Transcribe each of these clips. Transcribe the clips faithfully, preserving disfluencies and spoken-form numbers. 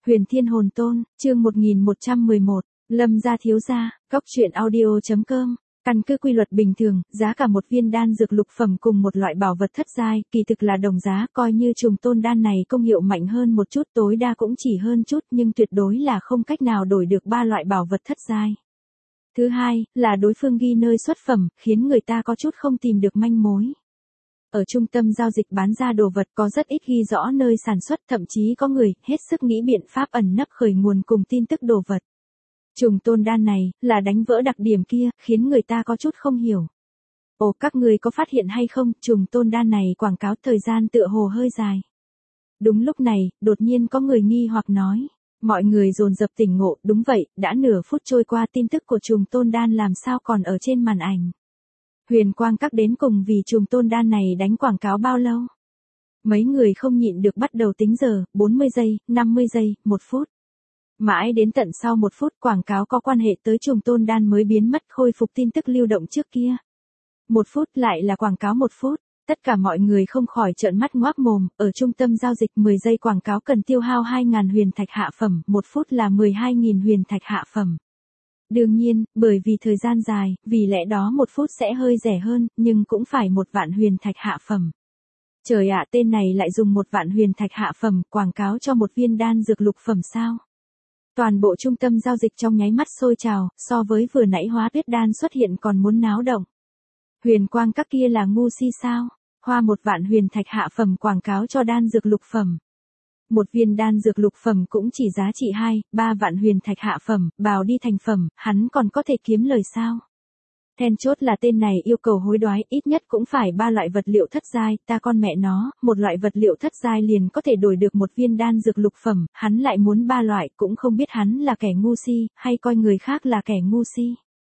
Huyền Thiên Hồn Tôn, chương một nghìn một trăm mười một, Lâm gia thiếu gia, Cóc truyện audio chấm com. Căn cứ quy luật bình thường, giá cả một viên đan dược lục phẩm cùng một loại bảo vật thất giai, kỳ thực là đồng giá, coi như trùng tôn đan này công hiệu mạnh hơn một chút, tối đa cũng chỉ hơn chút, nhưng tuyệt đối là không cách nào đổi được ba loại bảo vật thất giai. Thứ hai, là đối phương ghi nơi xuất phẩm, khiến người ta có chút không tìm được manh mối. Ở trung tâm giao dịch bán ra đồ vật có rất ít ghi rõ nơi sản xuất, thậm chí có người hết sức nghĩ biện pháp ẩn nấp khởi nguồn cùng tin tức đồ vật. Trùng tôn đan này, là đánh vỡ đặc điểm kia, khiến người ta có chút không hiểu. Ồ, các người có phát hiện hay không, trùng tôn đan này quảng cáo thời gian tựa hồ hơi dài. Đúng lúc này, đột nhiên có người nghi hoặc nói. Mọi người dồn dập tỉnh ngộ, đúng vậy, đã nửa phút trôi qua tin tức của trùng tôn đan làm sao còn ở trên màn ảnh. Huyền Quang Các đến cùng vì trùng tôn đan này đánh quảng cáo bao lâu? Mấy người không nhịn được bắt đầu tính giờ, bốn mươi giây, năm mươi giây, một phút. Mãi đến tận sau một phút quảng cáo có quan hệ tới trùng tôn đan mới biến mất, khôi phục tin tức lưu động trước kia. Một phút lại là quảng cáo một phút, tất cả mọi người không khỏi trợn mắt ngoác mồm, ở trung tâm giao dịch mười giây quảng cáo cần tiêu hao hai nghìn huyền thạch hạ phẩm, một phút là mười hai nghìn huyền thạch hạ phẩm. Đương nhiên, bởi vì thời gian dài, vì lẽ đó một phút sẽ hơi rẻ hơn, nhưng cũng phải một vạn huyền thạch hạ phẩm. Trời ạ, tên này lại dùng một vạn huyền thạch hạ phẩm quảng cáo cho một viên đan dược lục phẩm sao? Toàn bộ trung tâm giao dịch trong nháy mắt sôi trào, so với vừa nãy hóa tuyết đan xuất hiện còn muốn náo động. Huyền Quang Các kia là ngu si sao? Hoa một vạn huyền thạch hạ phẩm quảng cáo cho đan dược lục phẩm. Một viên đan dược lục phẩm cũng chỉ giá trị hai, ba vạn huyền thạch hạ phẩm, bào đi thành phẩm, hắn còn có thể kiếm lời sao? Then chốt là tên này yêu cầu hối đoái, ít nhất cũng phải ba loại vật liệu thất giai, ta con mẹ nó, một loại vật liệu thất giai liền có thể đổi được một viên đan dược lục phẩm, hắn lại muốn ba loại, cũng không biết hắn là kẻ ngu si, hay coi người khác là kẻ ngu si.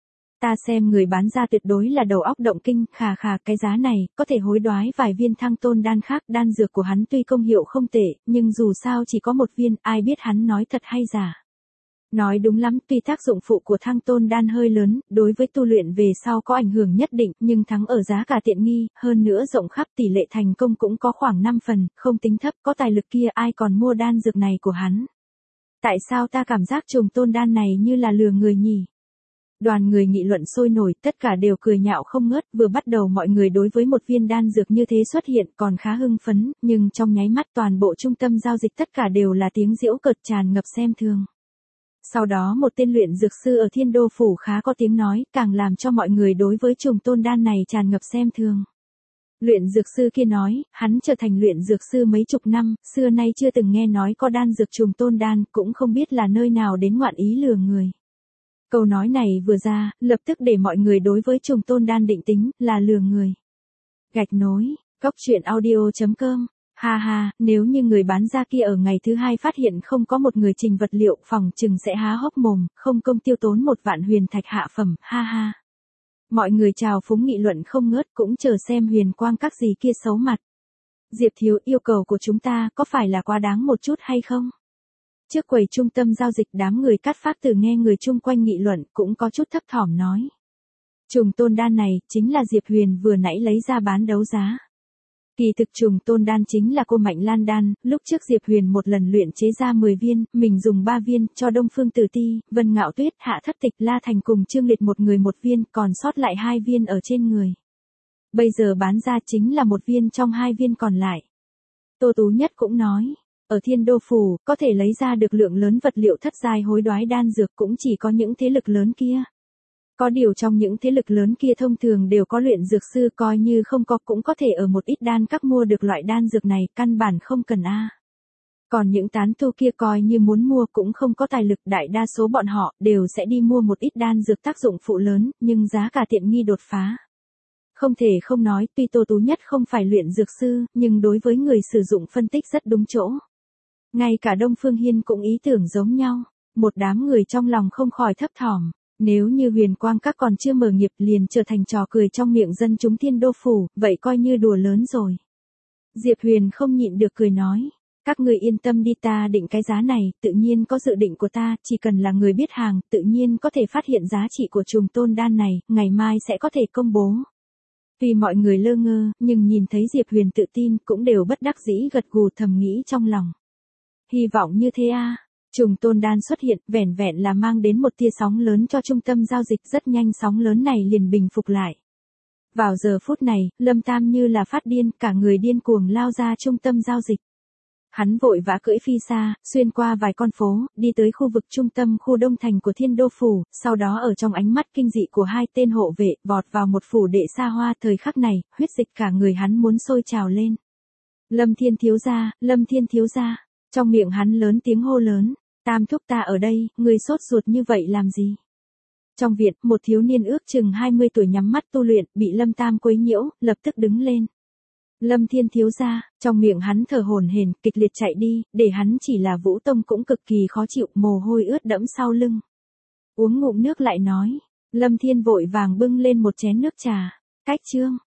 Ta xem người bán ra tuyệt đối là đầu óc động kinh, khà khà, cái giá này, có thể hối đoái vài viên thăng tôn đan khác, đan dược của hắn tuy công hiệu không tệ, nhưng dù sao chỉ có một viên, ai biết hắn nói thật hay giả. Nói đúng lắm, tuy tác dụng phụ của thăng tôn đan hơi lớn, đối với tu luyện về sau có ảnh hưởng nhất định, nhưng thắng ở giá cả tiện nghi, hơn nữa rộng khắp tỷ lệ thành công cũng có khoảng năm phần, không tính thấp, có tài lực kia ai còn mua đan dược này của hắn. Tại sao ta cảm giác trùng tôn đan này như là lừa người nhỉ? Đoàn người nghị luận sôi nổi, tất cả đều cười nhạo không ngớt, vừa bắt đầu mọi người đối với một viên đan dược như thế xuất hiện còn khá hưng phấn, nhưng trong nháy mắt toàn bộ trung tâm giao dịch tất cả đều là tiếng giễu cợt tràn ngập xem thường. Sau đó một tên luyện dược sư ở Thiên Đô Phủ khá có tiếng nói, càng làm cho mọi người đối với trùng tôn đan này tràn ngập xem thường. Luyện dược sư kia nói, hắn trở thành luyện dược sư mấy chục năm, xưa nay chưa từng nghe nói có đan dược trùng tôn đan, cũng không biết là nơi nào đến ngoạn ý lừa người. Câu nói này vừa ra, lập tức để mọi người đối với trùng tôn đan định tính, là lừa người. Gạch nối, Cóc truyện audio chấm com. Ha ha, nếu như người bán ra kia ở ngày thứ hai phát hiện không có một người trình vật liệu, phòng chừng sẽ há hốc mồm, không công tiêu tốn một vạn huyền thạch hạ phẩm, ha ha. Mọi người chào phúng nghị luận không ngớt, cũng chờ xem Huyền Quang Các gì kia xấu mặt. Diệp thiếu, yêu cầu của chúng ta có phải là quá đáng một chút hay không? Trước quầy trung tâm giao dịch, đám người cắt phát từ nghe người chung quanh nghị luận cũng có chút thấp thỏm nói. Trùng tôn đan này, chính là Diệp Huyền vừa nãy lấy ra bán đấu giá. Kỳ thực trùng tôn đan chính là cô Mạnh Lan đan, lúc trước Diệp Huyền một lần luyện chế ra mười viên, mình dùng ba viên, cho Đông Phương Tử Ti, Vân Ngạo Tuyết, Hạ Thất Tịch, La Thành cùng Trương Liệt một người một viên, còn sót lại hai viên ở trên người. Bây giờ bán ra chính là một viên trong hai viên còn lại. Tô Tú Nhất cũng nói, ở Thiên Đô Phủ, có thể lấy ra được lượng lớn vật liệu thất giai hối đoái đan dược cũng chỉ có những thế lực lớn kia. Có điều trong những thế lực lớn kia thông thường đều có luyện dược sư, coi như không có cũng có thể ở một ít đan các mua được loại đan dược này, căn bản không cần a. Còn những tán tu kia coi như muốn mua cũng không có tài lực, đại đa số bọn họ đều sẽ đi mua một ít đan dược tác dụng phụ lớn, nhưng giá cả tiện nghi đột phá. Không thể không nói, tuy Tô Tú Nhất không phải luyện dược sư, nhưng đối với người sử dụng phân tích rất đúng chỗ. Ngay cả Đông Phương Hiên cũng ý tưởng giống nhau, một đám người trong lòng không khỏi thấp thỏm. Nếu như Huyền Quang Các còn chưa mở nghiệp liền trở thành trò cười trong miệng dân chúng Thiên Đô Phủ, vậy coi như đùa lớn rồi. Diệp Huyền không nhịn được cười nói, các người yên tâm đi, ta định cái giá này, tự nhiên có dự định của ta, chỉ cần là người biết hàng, tự nhiên có thể phát hiện giá trị của trùng tôn đan này, ngày mai sẽ có thể công bố. Vì mọi người lơ ngơ, nhưng nhìn thấy Diệp Huyền tự tin cũng đều bất đắc dĩ gật gù thầm nghĩ trong lòng. Hy vọng như thế a. Trùng tôn đan xuất hiện, vẻn vẹn là mang đến một tia sóng lớn cho trung tâm giao dịch, rất nhanh sóng lớn này liền bình phục lại. Vào giờ phút này, Lâm Tam như là phát điên, cả người điên cuồng lao ra trung tâm giao dịch. Hắn vội vã cưỡi phi xa, xuyên qua vài con phố, đi tới khu vực trung tâm khu đông thành của Thiên Đô Phủ, sau đó ở trong ánh mắt kinh dị của hai tên hộ vệ, vọt vào một phủ đệ xa hoa. Thời khắc này, huyết dịch cả người hắn muốn sôi trào lên. Lâm Thiên thiếu gia, Lâm Thiên thiếu gia, trong miệng hắn lớn tiếng hô lớn, Tam thúc ta ở đây, người sốt ruột như vậy làm gì? Trong viện, một thiếu niên ước chừng hai mươi tuổi nhắm mắt tu luyện, bị Lâm Tam quấy nhiễu, lập tức đứng lên. Lâm Thiên thiếu gia, trong miệng hắn thở hổn hển, kịch liệt chạy đi, để hắn chỉ là Vũ Tông cũng cực kỳ khó chịu, mồ hôi ướt đẫm sau lưng. Uống ngụm nước lại nói, Lâm Thiên vội vàng bưng lên một chén nước trà, cách chương.